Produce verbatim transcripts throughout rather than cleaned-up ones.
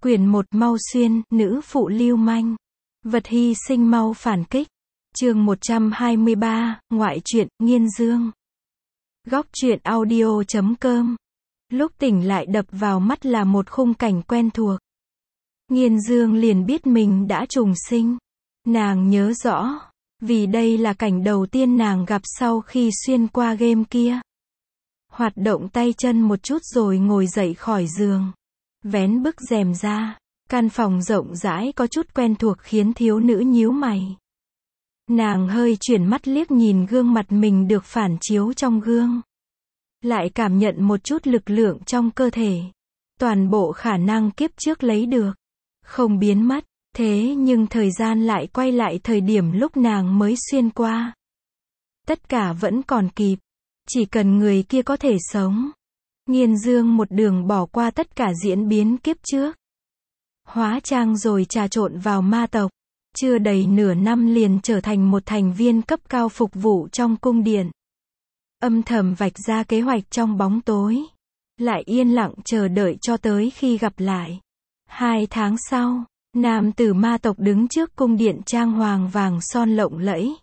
Quyển một Mau Xuyên, nữ phụ lưu manh. Vật hy sinh mau phản kích. Chương một trăm hai mươi ba, ngoại truyện, Nghiên Dương. Góc truyện audio chấm com. Lúc tỉnh lại đập vào mắt là một khung cảnh quen thuộc. Nghiên Dương liền biết mình đã trùng sinh. Nàng nhớ rõ, vì đây là cảnh đầu tiên nàng gặp sau khi xuyên qua game kia. Hoạt động tay chân một chút rồi ngồi dậy khỏi giường. Vén bức rèm ra, căn phòng rộng rãi có chút quen thuộc khiến thiếu nữ nhíu mày. Nàng hơi chuyển mắt liếc nhìn gương mặt mình được phản chiếu trong gương. Lại cảm nhận một chút lực lượng trong cơ thể. Toàn bộ khả năng kiếp trước lấy được. Không biến mất, thế nhưng thời gian lại quay lại thời điểm lúc nàng mới xuyên qua. Tất cả vẫn còn kịp. Chỉ cần người kia có thể sống. Nghiên Dương một đường bỏ qua tất cả diễn biến kiếp trước. Hóa trang rồi trà trộn vào ma tộc. Chưa đầy nửa năm liền trở thành một thành viên cấp cao phục vụ trong cung điện. Âm thầm vạch ra kế hoạch trong bóng tối. Lại yên lặng chờ đợi cho tới khi gặp lại. Hai tháng sau, nam tử ma tộc đứng trước cung điện trang hoàng vàng son lộng lẫy.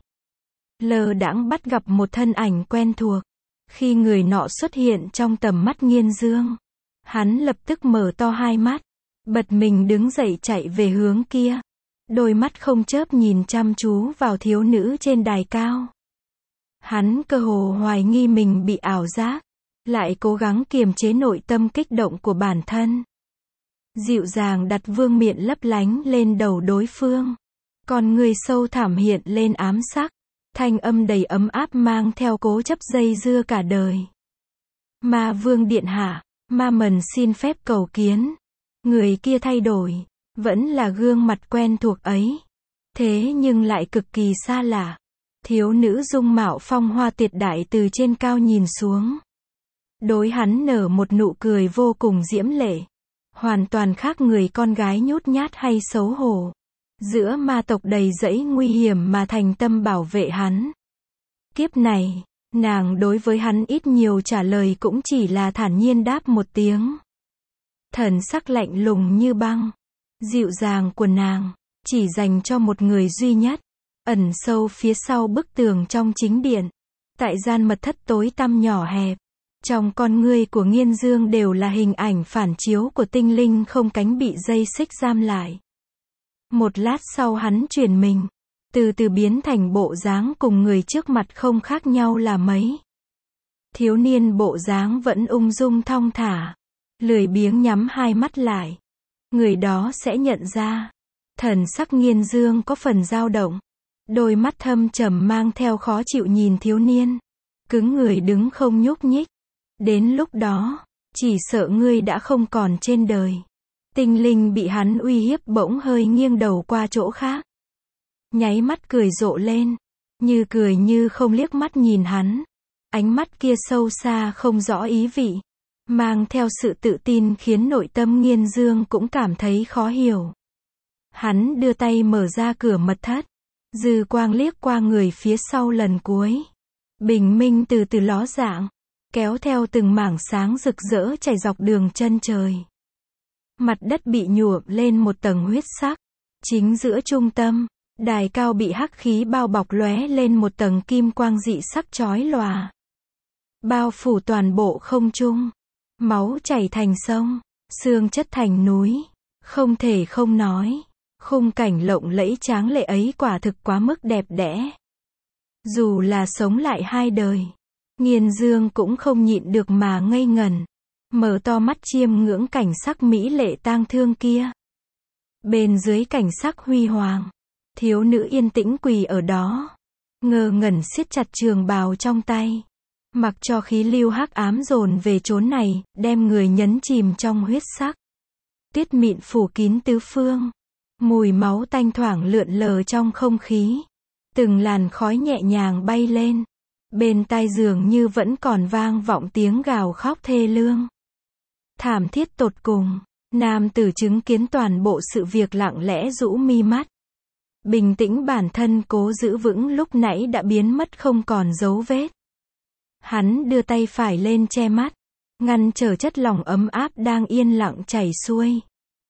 Lơ đãng bắt gặp một thân ảnh quen thuộc. Khi người nọ xuất hiện trong tầm mắt Nghiên Dương, hắn lập tức mở to hai mắt, bật mình đứng dậy chạy về hướng kia. Đôi mắt không chớp nhìn chăm chú vào thiếu nữ trên đài cao. Hắn cơ hồ hoài nghi mình bị ảo giác, lại cố gắng kiềm chế nội tâm kích động của bản thân. Dịu dàng đặt vương miện lấp lánh lên đầu đối phương. Con người sâu thẳm hiện lên ám sắc. Thanh âm đầy ấm áp mang theo cố chấp dây dưa cả đời. Ma vương điện hạ, ma mần xin phép cầu kiến. Người kia thay đổi, vẫn là gương mặt quen thuộc ấy. Thế nhưng lại cực kỳ xa lạ. Thiếu nữ dung mạo phong hoa tuyệt đại từ trên cao nhìn xuống. Đối hắn nở một nụ cười vô cùng diễm lệ. Hoàn toàn khác người con gái nhút nhát hay xấu hổ. Giữa ma tộc đầy rẫy nguy hiểm mà thành tâm bảo vệ hắn. Kiếp này, nàng đối với hắn ít nhiều trả lời cũng chỉ là thản nhiên đáp một tiếng. Thần sắc lạnh lùng như băng. Dịu dàng của nàng, chỉ dành cho một người duy nhất. Ẩn sâu phía sau bức tường trong chính điện. Tại gian mật thất tối tăm nhỏ hẹp. Trong con ngươi của Nghiên Dương đều là hình ảnh phản chiếu của tinh linh không cánh bị dây xích giam lại. Một lát sau hắn chuyển mình, từ từ biến thành bộ dáng cùng người trước mặt không khác nhau là mấy. Thiếu niên bộ dáng vẫn ung dung thong thả, lười biếng nhắm hai mắt lại. Người đó sẽ nhận ra, thần sắc Nghiên Dương có phần dao động. Đôi mắt thâm trầm mang theo khó chịu nhìn thiếu niên. Cứng người đứng không nhúc nhích. Đến lúc đó, chỉ sợ ngươi đã không còn trên đời. Tinh linh bị hắn uy hiếp bỗng hơi nghiêng đầu qua chỗ khác. Nháy mắt cười rộ lên. Như cười như không liếc mắt nhìn hắn. Ánh mắt kia sâu xa không rõ ý vị. Mang theo sự tự tin khiến nội tâm Nghiên Dương cũng cảm thấy khó hiểu. Hắn đưa tay mở ra cửa mật thất. Dư quang liếc qua người phía sau lần cuối. Bình minh từ từ ló dạng. Kéo theo từng mảng sáng rực rỡ chảy dọc đường chân trời. Mặt đất bị nhuộm lên một tầng huyết sắc. Chính giữa trung tâm, đài cao bị hắc khí bao bọc lóe lên một tầng kim quang dị sắc chói lòa. Bao phủ toàn bộ không trung. Máu chảy thành sông, xương chất thành núi. Không thể không nói, khung cảnh lộng lẫy tráng lệ ấy quả thực quá mức đẹp đẽ. Dù là sống lại hai đời, Nghiên Dương cũng không nhịn được mà ngây ngẩn. Mở to mắt chiêm ngưỡng cảnh sắc mỹ lệ tang thương kia. Bên dưới cảnh sắc huy hoàng, thiếu nữ yên tĩnh quỳ ở đó. Ngơ ngẩn siết chặt trường bào trong tay. Mặc cho khí lưu hắc ám dồn về chốn này, đem người nhấn chìm trong huyết sắc. Tuyết mịn phủ kín tứ phương. Mùi máu tanh thoảng lượn lờ trong không khí. Từng làn khói nhẹ nhàng bay lên. Bên tai dường như vẫn còn vang vọng tiếng gào khóc thê lương. Thảm thiết tột cùng, nam tử chứng kiến toàn bộ sự việc lặng lẽ rũ mi mắt. Bình tĩnh bản thân cố giữ vững lúc nãy đã biến mất không còn dấu vết. Hắn đưa tay phải lên che mắt, ngăn trở chất lỏng ấm áp đang yên lặng chảy xuôi.